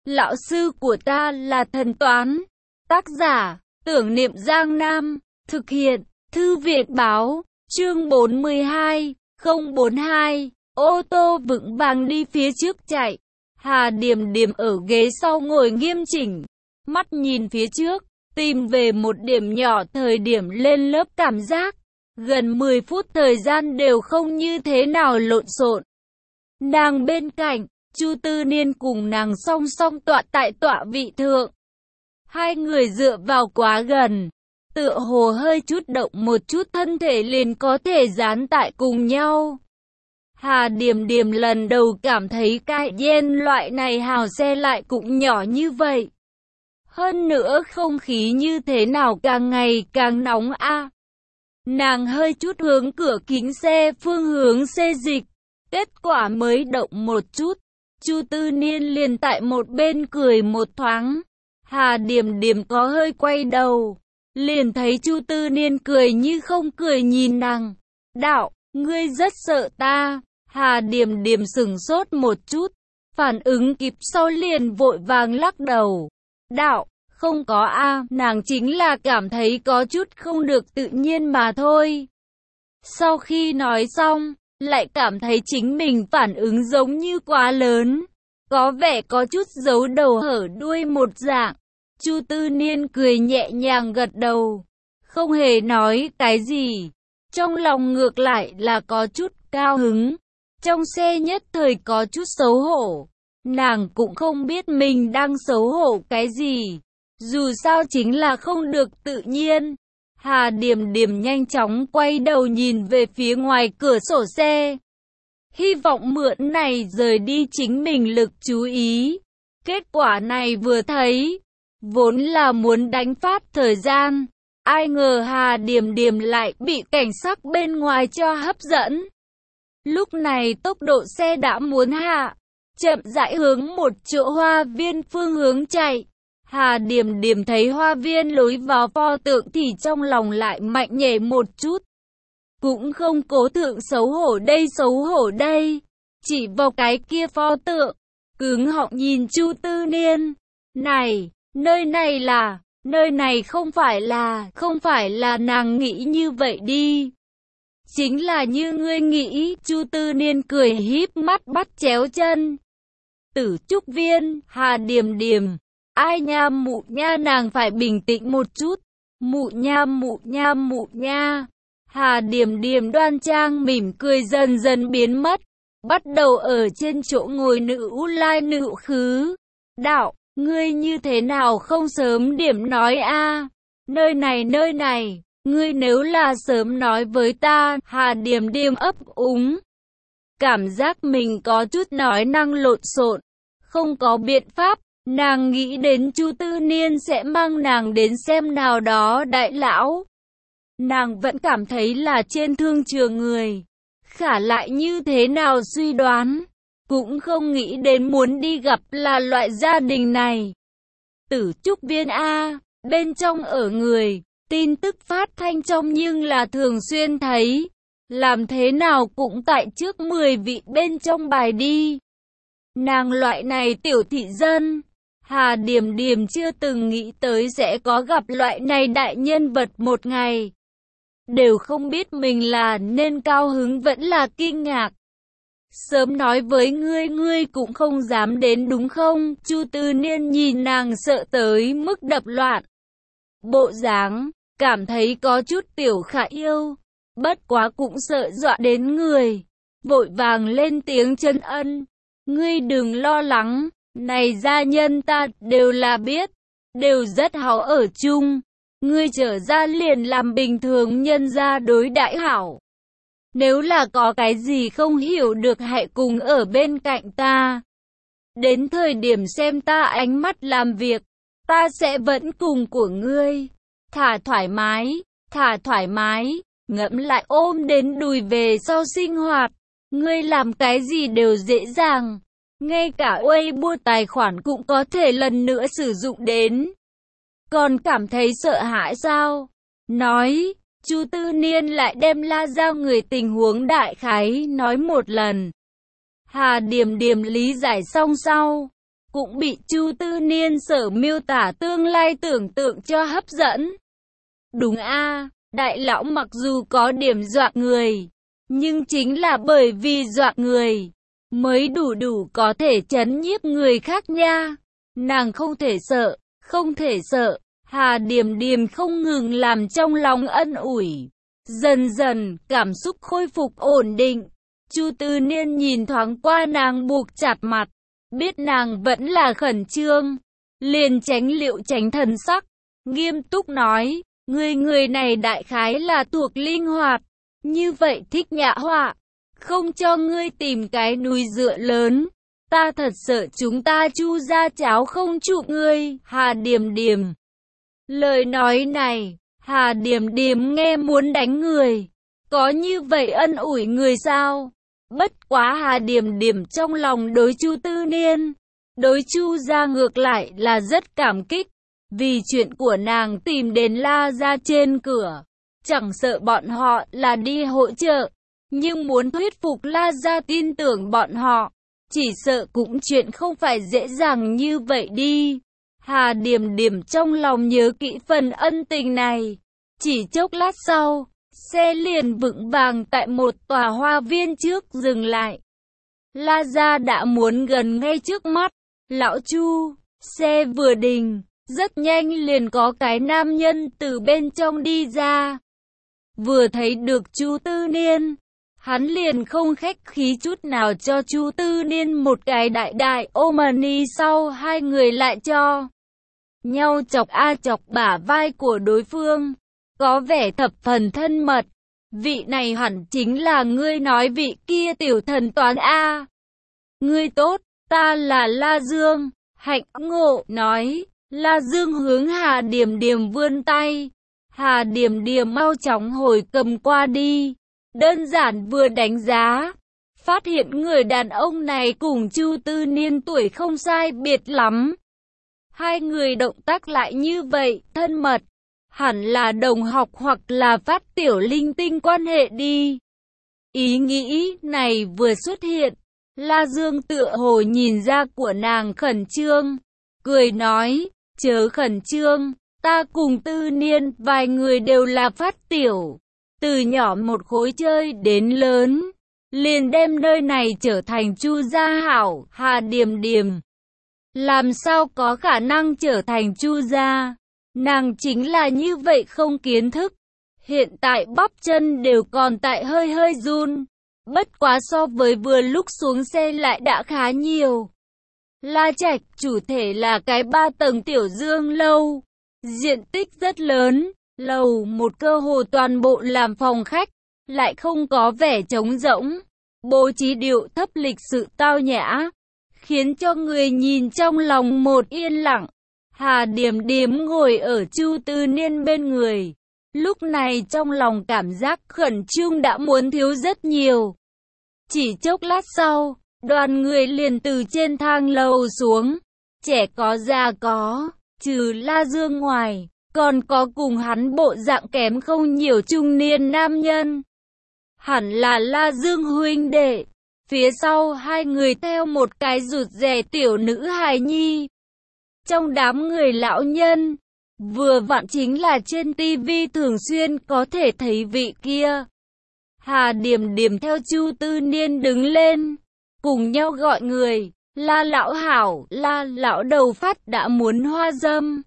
Lão sư của ta là thần toán. Tác giả, Tưởng Niệm Giang Nam. Thực hiện, Thư viện báo, chương 42, 042. Ô tô vững vàng đi phía trước chạy. Hà Điềm Điềm ở ghế sau ngồi nghiêm chỉnh, mắt nhìn phía trước, tìm về một điểm nhỏ thời điểm lên lớp cảm giác. Gần 10 phút thời gian đều không như thế nào lộn xộn. Nàng bên cạnh, Chu Tư Niên cùng nàng song song tọa tại tọa vị thượng. Hai người dựa vào quá gần, tựa hồ hơi chút động một chút thân thể liền có thể dán tại cùng nhau. Hà Điềm Điềm lần đầu cảm thấy cái gen loại này hào xe lại cũng nhỏ như vậy. Hơn nữa không khí như thế nào càng ngày càng nóng a. Nàng hơi chút hướng cửa kính xe phương hướng xê dịch, kết quả mới động một chút, Chu Tư Niên liền tại một bên cười một thoáng. Hà Điềm Điềm có hơi quay đầu, liền thấy Chu Tư Niên cười như không cười nhìn nàng. Đạo, ngươi rất sợ ta. Hà Điềm Điềm sửng sốt một chút, phản ứng kịp sau liền vội vàng lắc đầu. Đạo, không có a, nàng chính là cảm thấy có chút không được tự nhiên mà thôi. Sau khi nói xong, lại cảm thấy chính mình phản ứng giống như quá lớn, có vẻ có chút giấu đầu hở đuôi một dạng. Chu Tư Niên cười nhẹ nhàng gật đầu, không hề nói cái gì, trong lòng ngược lại là có chút cao hứng. Trong xe nhất thời có chút xấu hổ, nàng cũng không biết mình đang xấu hổ cái gì, dù sao chính là không được tự nhiên. Hà Điềm Điềm nhanh chóng quay đầu nhìn về phía ngoài cửa sổ xe, hy vọng mượn này rời đi chính mình lực chú ý. Kết quả này vừa thấy, vốn là muốn đánh phát thời gian, ai ngờ Hà Điềm Điềm lại bị cảnh sắc bên ngoài cho hấp dẫn. Lúc này tốc độ xe đã muốn hạ, chậm rãi hướng một chỗ hoa viên phương hướng chạy. Hà Điềm Điềm thấy hoa viên lối vào pho tượng thì trong lòng lại mạnh nhảy một chút. Cũng không cố thượng xấu hổ đây, chỉ vào cái kia pho tượng, cứng họng nhìn Chu Tư Niên. Này, nơi này không phải là nàng nghĩ như vậy đi. Chính là như ngươi nghĩ, Chu Tư Niên cười híp mắt bắt chéo chân. Tử Trúc Viên, Hà Điềm Điềm, ai nha mụ nha, nàng phải bình tĩnh một chút. Mụ nha. Hà Điềm Điềm đoan trang mỉm cười dần dần biến mất, bắt đầu ở trên chỗ ngồi nữ lai nữ khứ. Đạo, ngươi như thế nào không sớm điểm nói a? Nơi này. Ngươi nếu là sớm nói với ta. Hà Điềm Điềm ấp úng, cảm giác mình có chút nói năng lộn xộn, không có biện pháp. Nàng nghĩ đến Chu Tư Niên sẽ mang nàng đến xem nào đó đại lão. Nàng vẫn cảm thấy là trên thương trường người, khả lại như thế nào suy đoán, cũng không nghĩ đến muốn đi gặp là loại gia đình này. Tử Trúc Viên a, bên trong ở người. Tin tức phát thanh trong nhưng là thường xuyên thấy, làm thế nào cũng tại trước 10 vị bên trong bài đi. Nàng loại này tiểu thị dân, Hà Điềm Điềm chưa từng nghĩ tới sẽ có gặp loại này đại nhân vật một ngày. Đều không biết mình là nên cao hứng vẫn là kinh ngạc. Sớm nói với ngươi cũng không dám đến đúng không? Chu Tư Niên nhìn nàng sợ tới mức đập loạn bộ dáng, cảm thấy có chút tiểu khả yêu, bất quá cũng sợ dọa đến người, vội vàng lên tiếng trấn an. Ngươi đừng lo lắng, này gia nhân ta đều là biết, đều rất hảo ở chung, ngươi trở ra liền làm bình thường nhân gia đối đãi hảo. Nếu là có cái gì không hiểu được hãy cùng ở bên cạnh ta. Đến thời điểm xem ta ánh mắt làm việc, ta sẽ vẫn cùng của ngươi. Thả thoải mái, ngẫm lại ôm đến đùi về sau sinh hoạt, ngươi làm cái gì đều dễ dàng, ngay cả Weibo tài khoản cũng có thể lần nữa sử dụng đến. Còn cảm thấy sợ hãi sao? Nói, Chu Tư Niên lại đem La Giao người tình huống đại khái nói một lần. Hà Điềm Điềm lý giải xong sau, cũng bị Chu Tư Niên sở miêu tả tương lai tưởng tượng cho hấp dẫn. Đúng a, đại lão mặc dù có điểm dọa người, nhưng chính là bởi vì dọa người, mới đủ có thể trấn nhiếp người khác nha. Nàng không thể sợ, không thể sợ. Hà Điềm Điềm không ngừng làm trong lòng ân ủi. Dần dần, cảm xúc khôi phục ổn định. Chu Tư Niên nhìn thoáng qua nàng buộc chặt mặt, biết nàng vẫn là khẩn trương, liền tránh liệu tránh thần sắc, nghiêm túc nói, người này đại khái là thuộc linh hoạt, như vậy thích nhã họa, không cho ngươi tìm cái núi dựa lớn, ta thật sợ chúng ta Chu gia cháu không chụp ngươi. Hà Điềm Điềm. Lời nói này, Hà Điềm Điềm nghe muốn đánh người, có như vậy ân ủi người sao? Bất quá Hà Điềm Điềm trong lòng đối Chu Tư Niên, đối Chu gia ngược lại là rất cảm kích, vì chuyện của nàng tìm đến La gia trên cửa, chẳng sợ bọn họ là đi hỗ trợ, nhưng muốn thuyết phục La gia tin tưởng bọn họ, chỉ sợ cũng chuyện không phải dễ dàng như vậy đi. Hà Điềm Điềm trong lòng nhớ kỹ phần ân tình này, chỉ chốc lát sau, xe liền vững vàng tại một tòa hoa viên trước dừng lại. La gia đã muốn gần ngay trước mắt. Lão Chu, xe vừa đình, rất nhanh liền có cái nam nhân từ bên trong đi ra. Vừa thấy được Chu Tư Niên, hắn liền không khách khí chút nào cho Chu Tư Niên một cái đại ôm ni, sau hai người lại cho nhau chọc chọc bả vai của đối phương, có vẻ thập phần thân mật. Vị này hẳn chính là ngươi nói vị kia tiểu thần toán a. Ngươi tốt, ta là La Dương. Hạnh Ngộ nói. La Dương hướng Hà Điềm Điềm vươn tay. Hà Điềm Điềm mau chóng hồi cầm qua đi. Đơn giản vừa đánh giá, phát hiện người đàn ông này cùng Chu Tư Niên tuổi không sai biệt lắm. Hai người động tác lại như vậy, thân mật, hẳn là đồng học hoặc là phát tiểu linh tinh quan hệ đi. Ý nghĩ này vừa xuất hiện, La Dương tựa hồ nhìn ra của nàng khẩn trương, cười nói, chớ khẩn trương, ta cùng Tư Niên vài người đều là phát tiểu, từ nhỏ một khối chơi đến lớn, liền đem nơi này trở thành Chu gia hảo. Hà Điềm Điềm làm sao có khả năng trở thành Chu gia? Nàng chính là như vậy không kiến thức. Hiện tại bắp chân đều còn tại hơi run. Bất quá so với vừa lúc xuống xe lại đã khá nhiều. La Trạch chủ thể là cái 3 tầng tiểu dương lâu. Diện tích rất lớn. Lầu một cơ hồ toàn bộ làm phòng khách. Lại không có vẻ trống rỗng. Bố trí điệu thấp lịch sự tao nhã, khiến cho người nhìn trong lòng một yên lặng. Hà Điềm Điềm ngồi ở Chu Tư Niên bên người. Lúc này trong lòng cảm giác khẩn trương đã muốn thiếu rất nhiều. Chỉ chốc lát sau, đoàn người liền từ trên thang lầu xuống. Trẻ có già có, trừ La Dương ngoài, còn có cùng hắn bộ dạng kém không nhiều trung niên nam nhân. Hẳn là La Dương huynh đệ. Phía sau hai người theo một cái rụt rè tiểu nữ hài nhi. Trong đám người lão nhân, vừa vặn chính là trên tivi thường xuyên có thể thấy vị kia. Hà Điềm Điềm theo Chu Tư Niên đứng lên, cùng nhau gọi người, La lão hảo, La lão đầu phát đã muốn hoa dâm.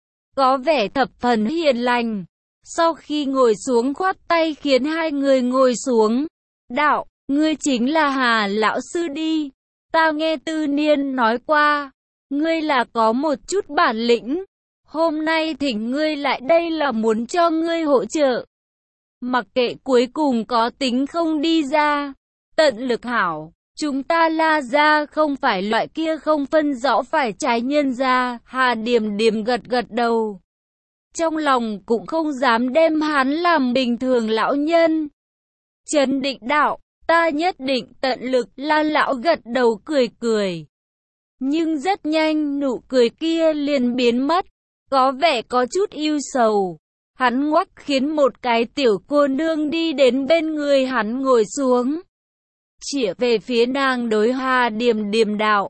Có vẻ thập phần hiền lành. Sau khi ngồi xuống khoát tay khiến hai người ngồi xuống. Đạo, ngươi chính là Hà lão sư đi. Ta nghe Tư Niên nói qua, ngươi là có một chút bản lĩnh. Hôm nay thỉnh ngươi lại đây là muốn cho ngươi hỗ trợ. Mặc kệ cuối cùng có tính không đi ra, tận lực hảo. Chúng ta La gia không phải loại kia không phân rõ phải trái nhân gia. Hà Điềm Điềm gật đầu. Trong lòng cũng không dám đem hắn làm bình thường lão nhân. Trấn định đạo, ta nhất định tận lực. La lão gật đầu cười. Nhưng rất nhanh nụ cười kia liền biến mất, có vẻ có chút ưu sầu. Hắn ngoắc khiến một cái tiểu cô nương đi đến bên người hắn ngồi xuống. Chĩa về phía nàng đối Hà Điềm Điềm đạo,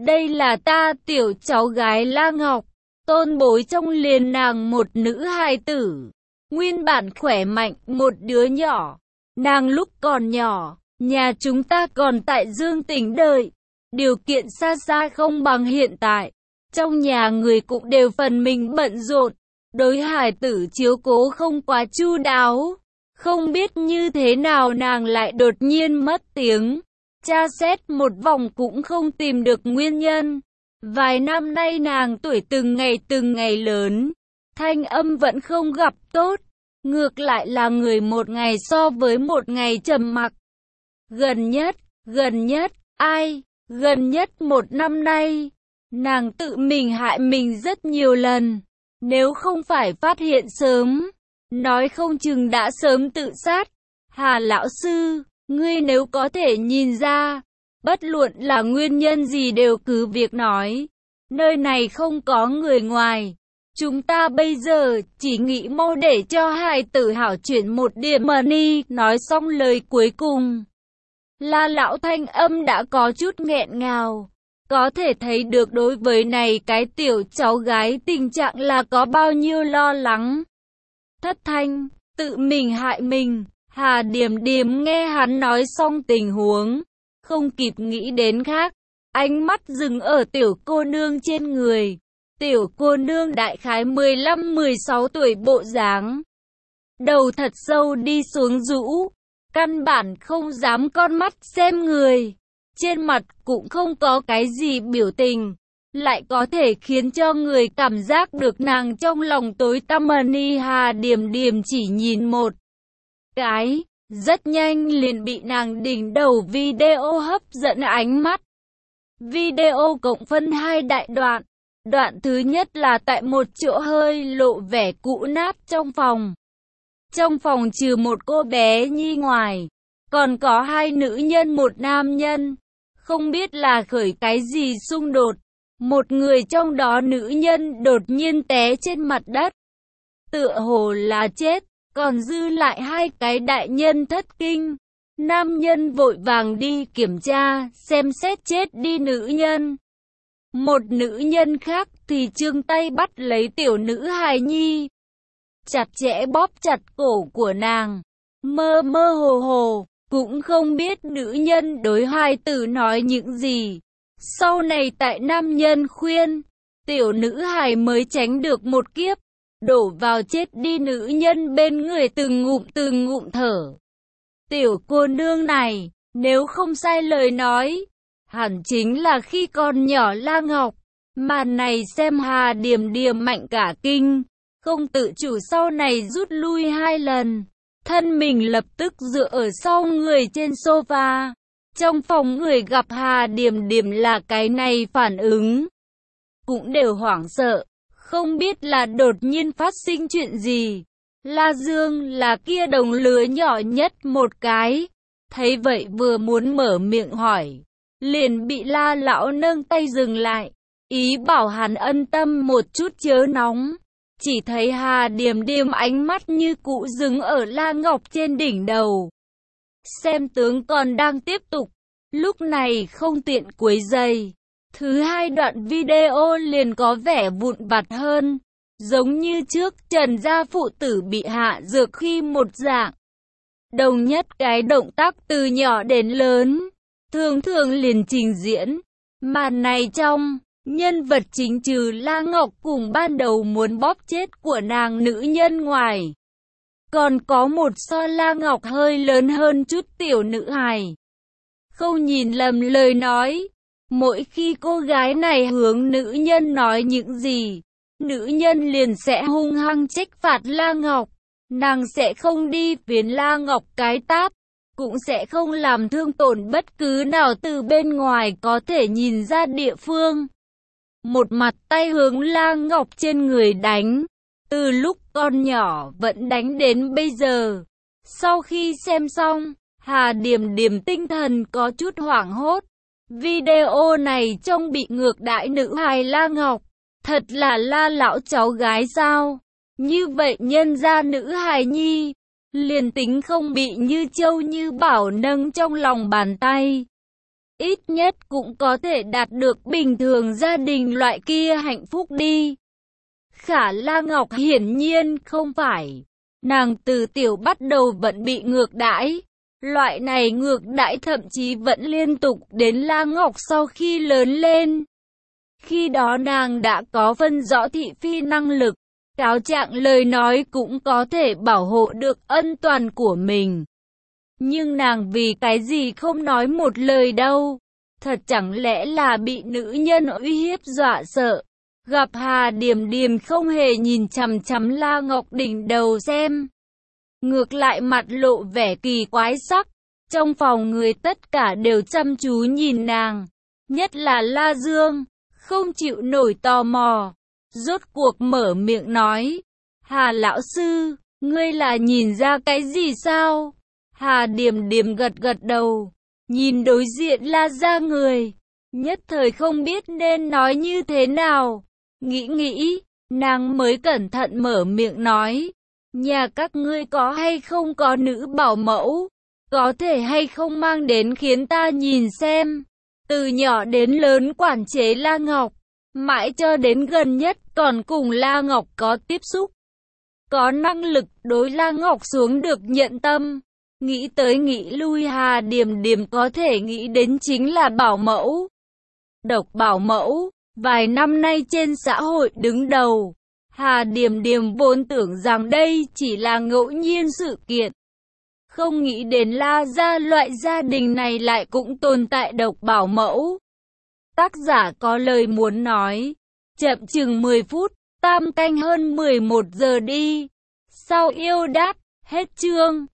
Đây là ta tiểu cháu gái La Ngọc, tôn bối trong liền nàng một nữ hài tử. Nguyên bản khỏe mạnh, một đứa nhỏ. Nàng lúc còn nhỏ, nhà chúng ta còn tại Dương Tỉnh đợi. Điều kiện xa xa không bằng hiện tại. Trong nhà người cũng đều phần mình bận rộn. Đối hài tử chiếu cố không quá chu đáo. Không biết như thế nào nàng lại đột nhiên mất tiếng. Tra xét một vòng cũng không tìm được nguyên nhân. Vài năm nay nàng tuổi từng ngày lớn. Thanh âm vẫn không gặp tốt. Ngược lại là người một ngày so với một ngày trầm mặc. Gần nhất, ai? Gần nhất một năm nay, nàng tự mình hại mình rất nhiều lần. Nếu không phải phát hiện sớm, nói không chừng đã sớm tự sát. Hà lão sư, ngươi nếu có thể nhìn ra, bất luận là nguyên nhân gì đều cứ việc nói. Nơi này không có người ngoài. Chúng ta bây giờ chỉ nghĩ mau để cho hài tử hảo chuyển một điểm money. Nói xong lời cuối cùng, La lão thanh âm đã có chút nghẹn ngào. Có thể thấy được đối với này cái tiểu cháu gái tình trạng là có bao nhiêu lo lắng. Thất thanh, tự mình hại mình. Hà Điềm Điềm nghe hắn nói xong tình huống, không kịp nghĩ đến khác. Ánh mắt dừng ở tiểu cô nương trên người. Tiểu cô nương đại khái 15-16 tuổi bộ dáng. Đầu thật sâu đi xuống rũ. Căn bản không dám con mắt xem người. Trên mặt cũng không có cái gì biểu tình. Lại có thể khiến cho người cảm giác được nàng trong lòng tối tăm. Hà Điềm Điềm chỉ nhìn một cái. Rất nhanh liền bị nàng đỉnh đầu video hấp dẫn ánh mắt. Video cộng phân hai đại đoạn. Đoạn thứ nhất là tại một chỗ hơi lộ vẻ cũ nát trong phòng. Trong phòng trừ một cô bé nhi ngoài, còn có hai nữ nhân một nam nhân. Không biết là khởi cái gì xung đột. Một người trong đó nữ nhân đột nhiên té trên mặt đất. Tựa hồ là chết, còn dư lại hai cái đại nhân thất kinh. Nam nhân vội vàng đi kiểm tra, xem xét chết đi nữ nhân. Một nữ nhân khác thì trương tay bắt lấy tiểu nữ hài nhi. Chặt chẽ bóp chặt cổ của nàng. Mơ mơ hồ hồ, cũng không biết nữ nhân đối hài tử nói những gì. Sau này tại nam nhân khuyên, tiểu nữ hài mới tránh được một kiếp. Đổ vào chết đi nữ nhân bên người từng ngụm thở. Tiểu cô nương này, nếu không sai lời nói, hẳn chính là khi còn nhỏ La Ngọc. Màn này xem Hà Điềm Điềm mạnh cả kinh, không tự chủ sau này rút lui 2 lần. Thân mình lập tức dựa ở sau người trên sofa. Trong phòng người gặp Hà Điềm Điềm là cái này phản ứng, cũng đều hoảng sợ, không biết là đột nhiên phát sinh chuyện gì. La Dương là kia đồng lứa nhỏ nhất một cái. Thấy vậy vừa muốn mở miệng hỏi, liền bị La lão nâng tay dừng lại, ý bảo hắn ân tâm một chút chớ nóng. Chỉ thấy Hà Điềm Điềm ánh mắt như cũ dừng ở La Ngọc trên đỉnh đầu. Xem tướng còn đang tiếp tục, lúc này không tiện quấy rầy. Thứ hai đoạn video liền có vẻ vụn vặt hơn, giống như trước Trần gia phụ tử bị hạ dược khi một dạng. Đồng nhất cái động tác từ nhỏ đến lớn, thường liền trình diễn. Màn này trong, nhân vật chính trừ La Ngọc cùng ban đầu muốn bóp chết của nàng nữ nhân ngoài, còn có một so La Ngọc hơi lớn hơn chút tiểu nữ hài. Không nhìn lầm lời nói, mỗi khi cô gái này hướng nữ nhân nói những gì, nữ nhân liền sẽ hung hăng trách phạt La Ngọc. Nàng sẽ không đi phiến La Ngọc cái tát, cũng sẽ không làm thương tổn bất cứ nào từ bên ngoài có thể nhìn ra địa phương. Một mặt tay hướng La Ngọc trên người đánh, từ lúc con nhỏ vẫn đánh đến bây giờ. Sau khi xem xong, Hà Điềm Điềm tinh thần có chút hoảng hốt. Video này trông bị ngược đãi nữ hài La Ngọc, thật là La lão cháu gái sao? Như vậy nhân ra nữ hài nhi, liền tính không bị như châu như bảo nâng trong lòng bàn tay, ít nhất cũng có thể đạt được bình thường gia đình loại kia hạnh phúc đi. Khả La Ngọc hiển nhiên không phải. Nàng từ tiểu bắt đầu vẫn bị ngược đãi. Loại này ngược đãi thậm chí vẫn liên tục đến La Ngọc sau khi lớn lên. Khi đó nàng đã có phân rõ thị phi năng lực, cáo trạng lời nói cũng có thể bảo hộ được ân toàn của mình. Nhưng nàng vì cái gì không nói một lời đâu? Thật chẳng lẽ là bị nữ nhân uy hiếp dọa sợ? Gặp Hà Điềm Điềm không hề nhìn chằm chằm La Ngọc đỉnh đầu xem. Ngược lại mặt lộ vẻ kỳ quái sắc. Trong phòng người tất cả đều chăm chú nhìn nàng. Nhất là La Dương, không chịu nổi tò mò. Rốt cuộc mở miệng nói. Hà lão sư, ngươi là nhìn ra cái gì sao? Hà Điềm Điềm gật gật đầu. Nhìn đối diện La gia người. Nhất thời không biết nên nói như thế nào. Nghĩ, nàng mới cẩn thận mở miệng nói. Nhà các ngươi có hay không có nữ bảo mẫu? Có thể hay không mang đến khiến ta nhìn xem. Từ nhỏ đến lớn quản chế La Ngọc. Mãi cho đến gần nhất còn cùng La Ngọc có tiếp xúc. Có năng lực đối La Ngọc xuống được nhận tâm. Nghĩ tới nghĩ lui Hà Điềm Điềm có thể nghĩ đến chính là bảo mẫu. Độc bảo mẫu, vài năm nay trên xã hội đứng đầu. Hà Điềm Điềm vốn tưởng rằng đây chỉ là ngẫu nhiên sự kiện. Không nghĩ đến La gia loại gia đình này lại cũng tồn tại độc bảo mẫu. Tác giả có lời muốn nói. Chậm chừng 10 phút, tam canh hơn 11 giờ đi. Sau yêu đáp, hết chương.